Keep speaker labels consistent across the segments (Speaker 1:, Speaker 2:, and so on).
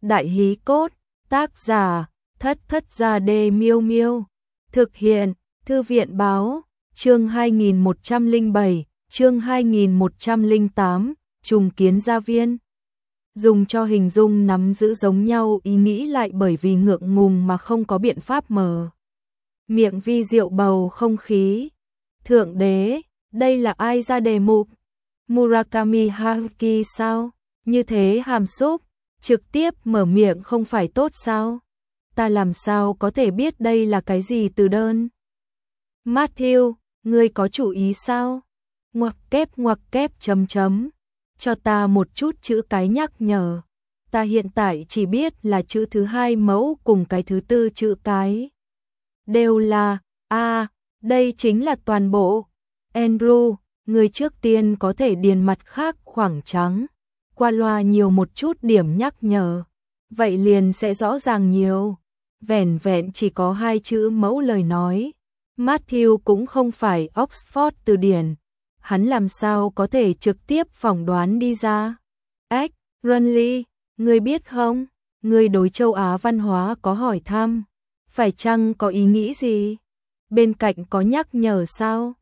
Speaker 1: Đại hí cốt, tác giả, Thất Thất Gia Đê Miêu Miêu. Thực hiện, Thư viện báo, chương 2107, chương 2108, trùng kiến gia viên. Dùng cho hình dung nắm giữ giống nhau ý nghĩ lại bởi vì ngượng ngùng mà không có biện pháp mở miệng vi diệu bầu không khí. Thượng đế, đây là ai ra đề mục? Murakami Haruki sao? Như thế hàm xúc, trực tiếp mở miệng không phải tốt sao? Ta làm sao có thể biết đây là cái gì từ đơn? Matthew, ngươi có chủ ý sao? Ngoặc kép chấm chấm. Cho ta một chút chữ cái nhắc nhở. Ta hiện tại chỉ biết là chữ thứ hai mẫu cùng cái thứ tư chữ cái. Đều là, đây chính là toàn bộ. Andrew, người trước tiên có thể điền mặt khác khoảng trắng. Qua loa nhiều một chút điểm nhắc nhở. Vậy liền sẽ rõ ràng nhiều. Vẻn vẹn chỉ có hai chữ mẫu lời nói. Matthew cũng không phải Oxford từ điển. Hắn làm sao có thể trực tiếp phỏng đoán đi ra. Runley, ngươi biết không? Ngươi đối châu Á văn hóa có hỏi thăm. Phải chăng có ý nghĩ gì? Bên cạnh có nhắc nhở sao?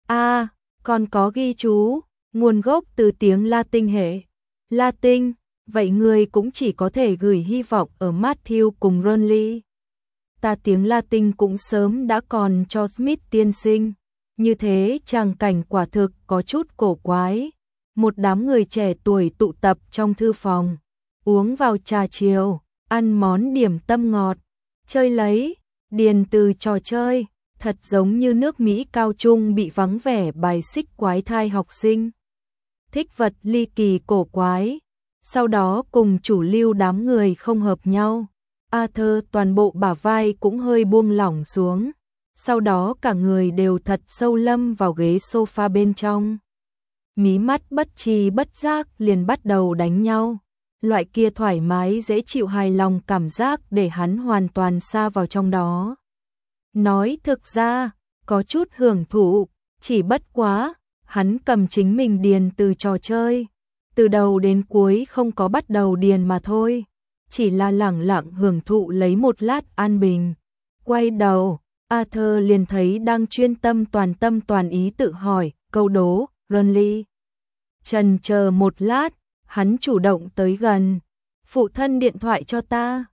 Speaker 1: Còn có ghi chú, nguồn gốc từ tiếng Latin hệ. Latin, vậy ngươi cũng chỉ có thể gửi hy vọng ở Matthew cùng Runley. Ta tiếng Latin cũng sớm đã còn cho Smith tiên sinh. Như thế tràng cảnh quả thực có chút cổ quái. Một đám người trẻ tuổi tụ tập trong thư phòng, uống vào trà chiều, ăn món điểm tâm ngọt, chơi lấy, điền từ trò chơi, thật giống như nước Mỹ cao trung bị vắng vẻ bài xích quái thai học sinh. Thích vật ly kỳ cổ quái, sau đó cùng chủ lưu đám người không hợp nhau. Arthur toàn bộ bả vai cũng hơi buông lỏng xuống. Sau đó cả người đều thật sâu lâm vào ghế sofa bên trong. Mí mắt bất tri bất giác liền bắt đầu đánh nhau. Loại kia thoải mái dễ chịu hài lòng cảm giác để hắn hoàn toàn sa vào trong đó. Nói thực ra, có chút hưởng thụ, chỉ bất quá, hắn cầm chính mình điền từ trò chơi. Từ đầu đến cuối không có bắt đầu điền mà thôi. Chỉ là lẳng lặng hưởng thụ lấy một lát an bình. Quay đầu, Arthur liền thấy đang chuyên tâm toàn ý tự hỏi, câu đố, Runley. Chần chờ một lát, hắn chủ động tới gần. Phụ thân điện thoại cho ta.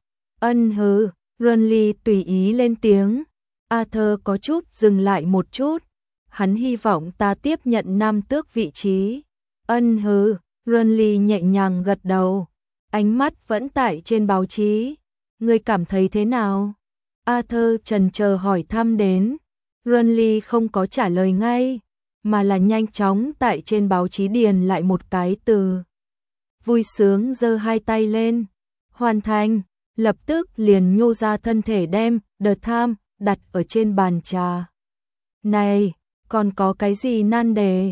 Speaker 1: Runley tùy ý lên tiếng. Arthur có chút dừng lại một chút. Hắn hy vọng ta tiếp nhận nam tước vị trí. Runley nhẹ nhàng gật đầu. Ánh mắt vẫn tại trên báo chí. Ngươi cảm thấy thế nào? Arthur chần chờ hỏi thăm đến. Runley không có trả lời ngay, mà là nhanh chóng tại trên báo chí điền lại một cái từ. Vui sướng giơ hai tay lên. Hoàn thành, lập tức liền nhô ra thân thể đem The Times đặt ở trên bàn trà. Này, còn có cái gì nan đề?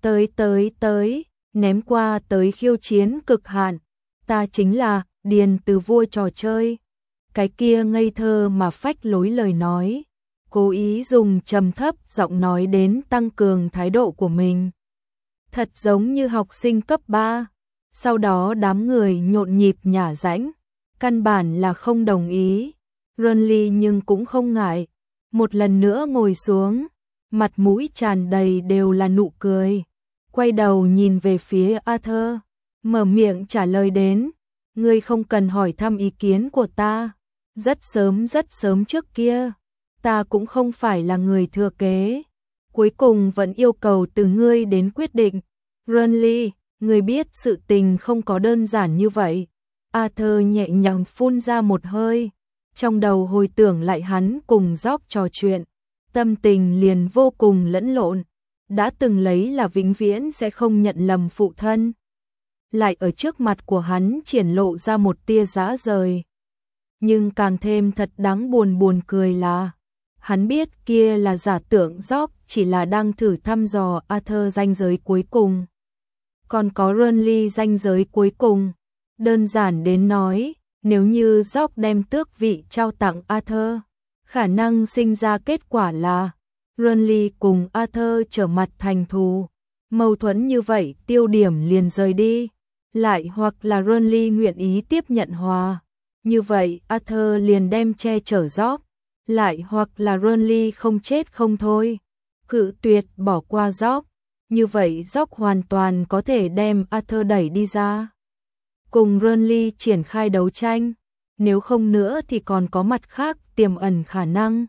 Speaker 1: Tới, ném qua tới khiêu chiến cực hạn. Ta chính là điền từ vua trò chơi. Cái kia ngây thơ mà phách lối lời nói, cố ý dùng trầm thấp giọng nói đến tăng cường thái độ của mình. Thật giống như học sinh cấp 3. Sau đó đám người nhộn nhịp nhả rãnh, căn bản là không đồng ý. Runley nhưng cũng không ngại, một lần nữa ngồi xuống, mặt mũi tràn đầy đều là nụ cười. Quay đầu nhìn về phía Arthur, mở miệng trả lời đến, ngươi không cần hỏi thăm ý kiến của ta. Rất sớm trước kia, ta cũng không phải là người thừa kế. Cuối cùng vẫn yêu cầu từ ngươi đến quyết định. Runley, ngươi biết sự tình không có đơn giản như vậy. Arthur nhẹ nhàng phun ra một hơi. Trong đầu hồi tưởng lại hắn cùng Jock trò chuyện. Tâm tình liền vô cùng lẫn lộn. Đã từng lấy là vĩnh viễn sẽ không nhận lầm phụ thân. Lại ở trước mặt của hắn triển lộ ra một tia dã rời. Nhưng càng thêm thật đáng buồn cười là hắn biết kia là giả tưởng Jock chỉ là đang thử thăm dò Arthur ranh giới cuối cùng. Còn có Runley ranh giới cuối cùng. Đơn giản đến nói, nếu như Jock đem tước vị trao tặng Arthur, khả năng sinh ra kết quả là Runley cùng Arthur trở mặt thành thù. Mâu thuẫn như vậy tiêu điểm liền rời đi. lại hoặc là Renly nguyện ý tiếp nhận hòa. Như vậy Arthur liền đem che chở Job, lại hoặc là Renly không chết không thôi, cự tuyệt bỏ qua Job. Như vậy Job hoàn toàn có thể đem Arthur đẩy đi ra, cùng Renly triển khai đấu tranh, nếu không nữa thì còn có mặt khác tiềm ẩn khả năng.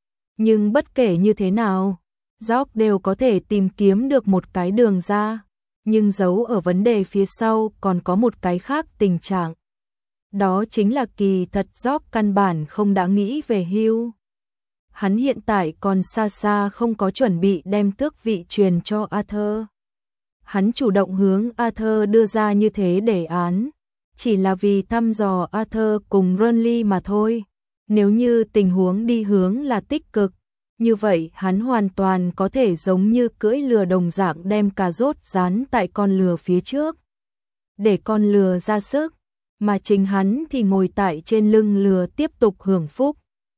Speaker 1: Nhưng bất kể như thế nào, Job đều có thể tìm kiếm được một cái đường ra, nhưng giấu ở vấn đề phía sau còn có một cái khác tình trạng. Đó chính là kỳ thật Job căn bản không đã nghĩ về hưu. Hắn hiện tại còn xa xa không có chuẩn bị đem tước vị truyền cho Arthur. Hắn chủ động hướng Arthur đưa ra như thế đề án, chỉ là vì thăm dò Arthur cùng Renly mà thôi. Nếu như tình huống đi hướng là tích cực, như vậy hắn hoàn toàn có thể giống như cưỡi lừa đồng dạng đem cà rốt dán tại con lừa phía trước, để con lừa ra sức, mà chính hắn thì ngồi tại trên lưng lừa tiếp tục hưởng phúc.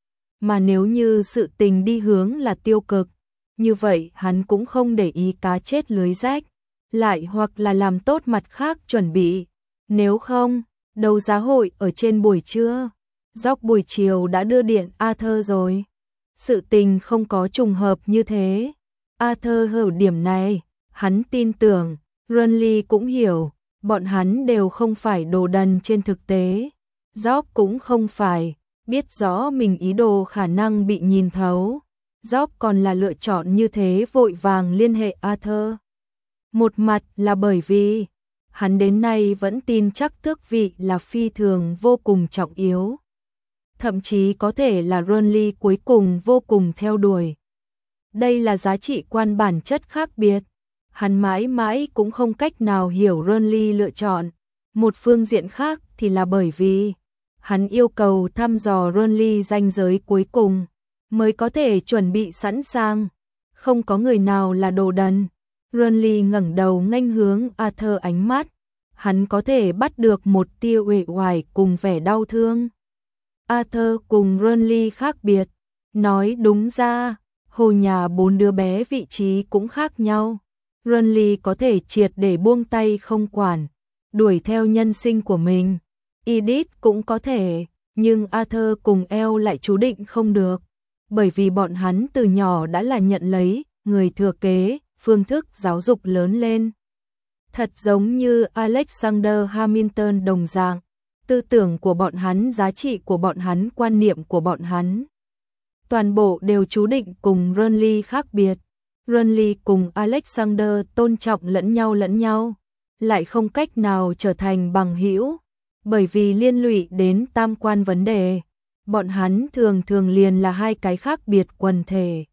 Speaker 1: Mà nếu như sự tình đi hướng là tiêu cực, như vậy hắn cũng không để ý cá chết lưới rách, lại hoặc là làm tốt mặt khác chuẩn bị. Nếu không, đấu giá hội ở trên buổi trưa, Job buổi chiều đã đưa điện Arthur rồi. Sự tình không có trùng hợp như thế. Arthur hiểu điểm này, hắn tin tưởng, Renly cũng hiểu, bọn hắn đều không phải đồ đần trên thực tế. Job cũng không phải, biết rõ mình ý đồ khả năng bị nhìn thấu. Job còn là lựa chọn như thế vội vàng liên hệ Arthur. Một mặt là bởi vì hắn đến nay vẫn tin chắc tước vị là phi thường vô cùng trọng yếu. Thậm chí có thể là Renly cuối cùng vô cùng theo đuổi. Đây là giá trị quan bản chất khác biệt. Hắn mãi mãi cũng không cách nào hiểu Renly lựa chọn. Một phương diện khác thì là bởi vì hắn yêu cầu thăm dò Renly ranh giới cuối cùng mới có thể chuẩn bị sẵn sàng. Không có người nào là đồ đần. Renly ngẩng đầu nghênh hướng Arthur ánh mắt. Hắn có thể bắt được một tia uể oải cùng vẻ đau thương. Arthur cùng Renly khác biệt. Nói đúng ra, hồ nhà bốn đứa bé vị trí cũng khác nhau. Renly có thể triệt để buông tay không quản, đuổi theo nhân sinh của mình. Edith cũng có thể, nhưng Arthur cùng Elle lại chú định không được. Bởi vì bọn hắn từ nhỏ đã là nhận lấy người thừa kế, phương thức giáo dục lớn lên. Thật giống như Alexander Hamilton đồng dạng, tư tưởng của bọn hắn, giá trị của bọn hắn, quan niệm của bọn hắn, toàn bộ đều chú định cùng Renly khác biệt. Renly cùng Alexander tôn trọng lẫn nhau, lại không cách nào trở thành bằng hữu, bởi vì liên lụy đến tam quan vấn đề. Bọn hắn thường liền là hai cái khác biệt quần thể.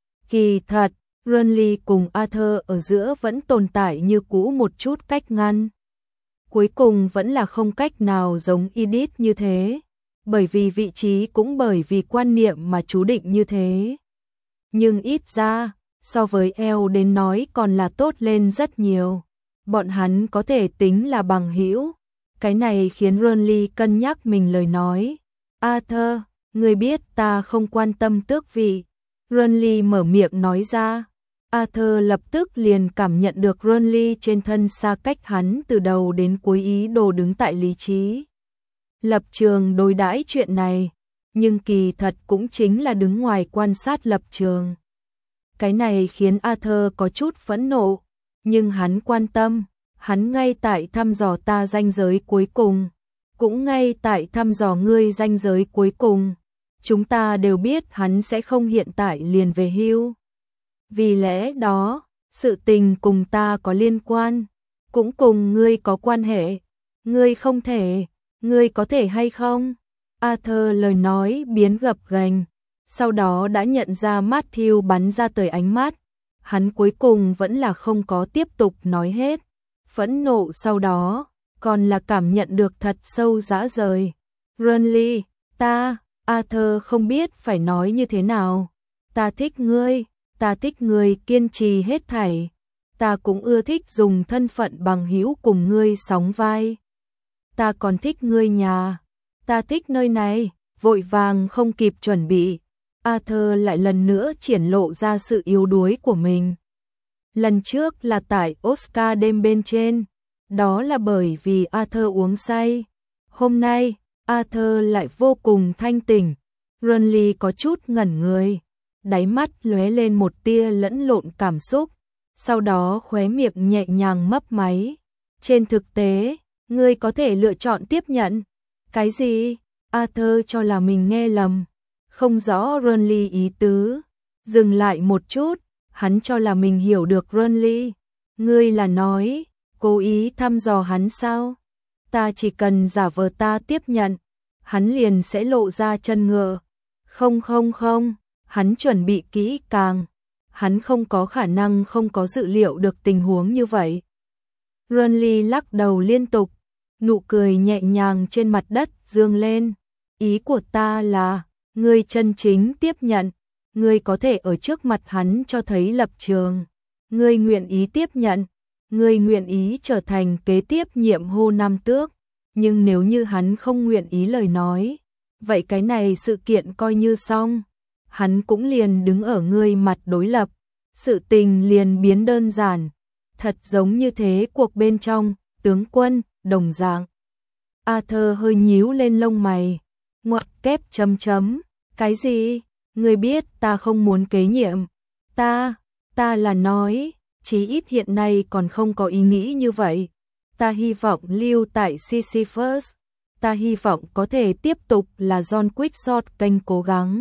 Speaker 1: Kỳ thật, Renly cùng Arthur ở giữa vẫn tồn tại như cũ một chút cách ngăn. Cuối cùng vẫn là không cách nào giống Edith như thế, bởi vì vị trí cũng bởi vì quan niệm mà chú định như thế. Nhưng ít ra, so với Elle đến nói còn là tốt lên rất nhiều. Bọn hắn có thể tính là bằng hữu. Cái này khiến Renly cân nhắc mình lời nói. Arthur, ngươi biết ta không quan tâm tước vị. Renly mở miệng nói ra. Arthur lập tức liền cảm nhận được Renly trên thân xa cách hắn từ đầu đến cuối ý đồ đứng tại lý trí. Lập trường đối đãi chuyện này, nhưng kỳ thật cũng chính là đứng ngoài quan sát lập trường. Cái này khiến Arthur có chút phẫn nộ, nhưng hắn quan tâm, hắn ngay tại thăm dò ta ranh giới cuối cùng, cũng ngay tại thăm dò ngươi ranh giới cuối cùng. Chúng ta đều biết hắn sẽ không hiện tại liền về hưu. Vì lẽ đó, sự tình cùng ta có liên quan, cũng cùng ngươi có quan hệ. Ngươi không thể, ngươi có thể hay không? Arthur lời nói biến gập ghềnh, sau đó đã nhận ra Matthew bắn ra tới ánh mắt. Hắn cuối cùng vẫn là không có tiếp tục nói hết. Phẫn nộ sau đó, còn là cảm nhận được thật sâu rã rời. Renly, Arthur không biết phải nói như thế nào. Ta thích ngươi kiên trì hết thảy. Ta cũng ưa thích dùng thân phận bằng hữu cùng ngươi sóng vai. Ta còn thích ngươi nhà. Ta thích nơi này, vội vàng không kịp chuẩn bị. Arthur lại lần nữa triển lộ ra sự yếu đuối của mình. Lần trước là tại Oscar đêm bên trên, Đó là bởi vì Arthur uống say. Hôm nay, Arthur lại vô cùng thanh tỉnh. Renly có chút ngẩn người, đáy mắt lóe lên một tia lẫn lộn cảm xúc, sau đó khóe miệng nhẹ nhàng mấp máy. Trên thực tế, ngươi có thể lựa chọn tiếp nhận. Cái gì? Arthur cho là mình nghe lầm, không rõ Renly ý tứ. Dừng lại một chút, hắn cho là mình hiểu được Renly. Ngươi là nói, cố ý thăm dò hắn sao? Ta chỉ cần giả vờ ta tiếp nhận, hắn liền sẽ lộ ra chân ngựa. Không không không, hắn chuẩn bị kỹ càng. Hắn không có khả năng không có dự liệu được tình huống như vậy. Renly lắc đầu liên tục, nụ cười nhẹ nhàng trên mặt đất dương lên. Ý của ta là, ngươi chân chính tiếp nhận, ngươi có thể ở trước mặt hắn cho thấy lập trường. Ngươi nguyện ý tiếp nhận, ngươi nguyện ý trở thành kế tiếp nhiệm Hồ Nam Tước. Nhưng nếu như hắn không nguyện ý lời nói, vậy cái này sự kiện coi như xong. Hắn cũng liền đứng ở ngươi mặt đối lập. Sự tình liền biến đơn giản. Thật giống như thế cuộc bên trong, tướng quân, đồng dạng. Arthur hơi nhíu lên lông mày. Ngoặc kép chấm chấm. Cái gì? Ngươi biết ta không muốn kế nhiệm. Ta là nói, chí ít hiện nay còn không có ý nghĩ như vậy. Ta hy vọng lưu tại Sisyphus. Ta hy vọng có thể tiếp tục là John Quixote kênh cố gắng.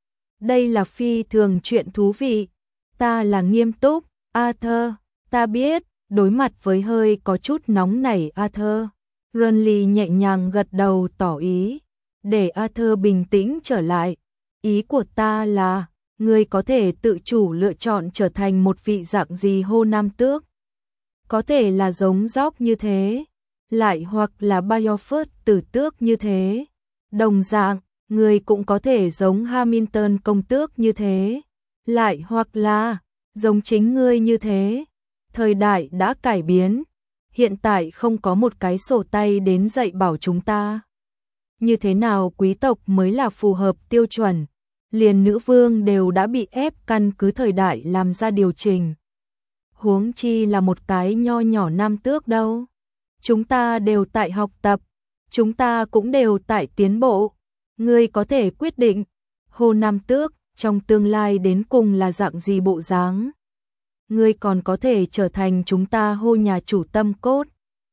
Speaker 1: Đây là phi thường chuyện thú vị. Ta là nghiêm túc, Arthur. Ta biết, đối mặt với hơi có chút nóng nảy Arthur. Renly nhẹ nhàng gật đầu tỏ ý. Để Arthur bình tĩnh trở lại. Ý của ta là, ngươi có thể tự chủ lựa chọn trở thành một vị dạng gì Hồ Nam Tước. Có thể là giống Jock như thế, lại hoặc là Beowulf tử tước như thế. Đồng dạng, ngươi cũng có thể giống Hamilton công tước như thế, lại hoặc là giống chính ngươi như thế. Thời đại đã cải biến, hiện tại không có một cái sổ tay đến dạy bảo chúng ta. Như thế nào quý tộc mới là phù hợp tiêu chuẩn, liền nữ vương đều đã bị ép căn cứ thời đại làm ra điều chỉnh. Huống chi là một cái nho nhỏ nam tước đâu. Chúng ta đều tại học tập, chúng ta cũng đều tại tiến bộ. Ngươi có thể quyết định, Hồ Nam Tước trong tương lai đến cùng là dạng gì bộ dáng. Ngươi còn có thể trở thành chúng ta Hồ nhà chủ tâm cốt.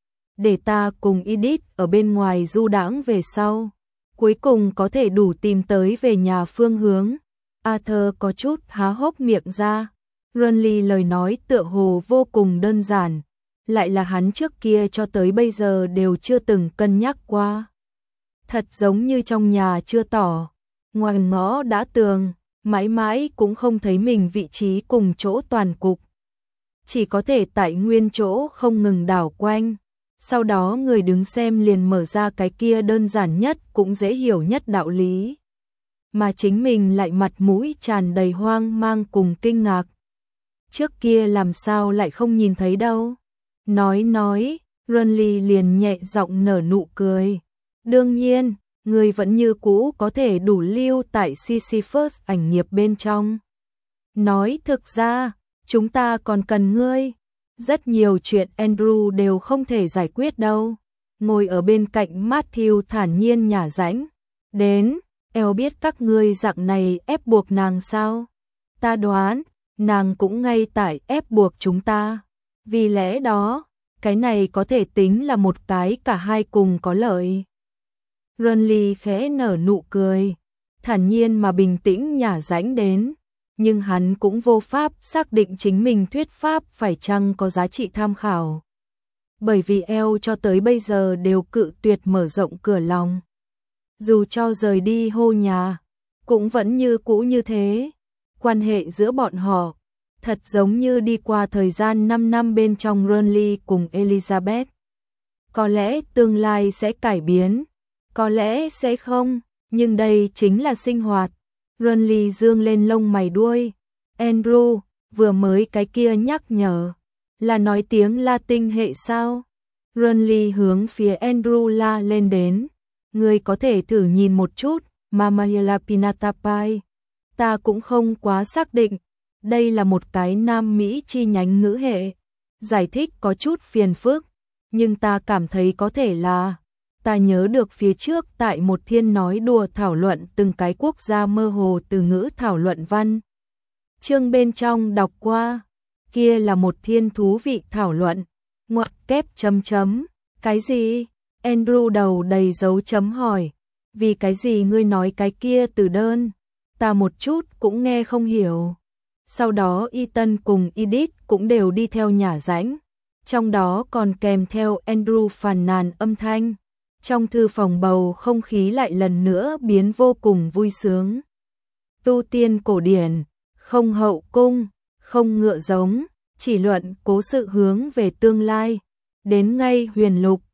Speaker 1: Để ta cùng Edith ở bên ngoài du đãng về sau. Cuối cùng có thể đủ tìm tới về nhà phương hướng. Arthur có chút há hốc miệng ra. Renly lời nói tựa hồ vô cùng đơn giản. Lại là hắn trước kia cho tới bây giờ đều chưa từng cân nhắc qua. Thật giống như trong nhà chưa tỏ. Ngoài ngõ đã tường, mãi mãi cũng không thấy mình vị trí cùng chỗ toàn cục. Chỉ có thể tại nguyên chỗ không ngừng đảo quanh. Sau đó người đứng xem liền mở ra cái kia đơn giản nhất cũng dễ hiểu nhất đạo lý. Mà chính mình lại mặt mũi tràn đầy hoang mang cùng kinh ngạc. Trước kia làm sao lại không nhìn thấy đâu. Nói, Renly liền nhẹ giọng nở nụ cười. Đương nhiên, người vẫn như cũ có thể đủ lưu tại Sisyphus ảnh nghiệp bên trong. Nói thực ra, chúng ta còn cần ngươi. Rất nhiều chuyện Andrew đều không thể giải quyết đâu. Ngồi ở bên cạnh Matthew thản nhiên nhả rãnh. Đến, eo biết các ngươi dạng này ép buộc nàng sao? Ta đoán, nàng cũng ngay tại ép buộc chúng ta. Vì lẽ đó, cái này có thể tính là một cái cả hai cùng có lợi. Renly khẽ nở nụ cười, thản nhiên mà bình tĩnh nhả rãnh đến. Nhưng hắn cũng vô pháp xác định chính mình thuyết pháp phải chăng có giá trị tham khảo. Bởi vì eo cho tới bây giờ đều cự tuyệt mở rộng cửa lòng. Dù cho rời đi Hồ nhà, cũng vẫn như cũ như thế. Quan hệ giữa bọn họ, thật giống như đi qua thời gian 5 năm bên trong Renly cùng Elizabeth. Có lẽ tương lai sẽ cải biến, có lẽ sẽ không, nhưng đây chính là sinh hoạt. Renly dương lên lông mày đuôi. Andrew, vừa mới cái kia nhắc nhở, là nói tiếng Latin hệ sao? Renly hướng phía Andrew la lên đến. Ngươi có thể thử nhìn một chút, Mammalia Pinatapai. Ta cũng không quá xác định. Đây là một cái Nam Mỹ chi nhánh ngữ hệ. Giải thích có chút phiền phức. nhưng ta cảm thấy có thể là, ta nhớ được phía trước tại một thiên nói đùa thảo luận từng cái quốc gia mơ hồ từ ngữ thảo luận văn. Chương bên trong đọc qua, kia là một thiên thú vị thảo luận, ngoặc kép chấm chấm, cái gì? Andrew đầu đầy dấu chấm hỏi, vì cái gì ngươi nói cái kia từ đơn, ta một chút cũng nghe không hiểu. Sau đó Ethan cùng Edith cũng đều đi theo nhả rãnh, trong đó còn kèm theo Andrew phàn nàn âm thanh. Trong thư phòng bầu không khí lại lần nữa biến vô cùng vui sướng. Tu tiên cổ điển, không hậu cung, không ngựa giống, chỉ luận cố sự hướng về tương lai. Đến ngay huyền lục,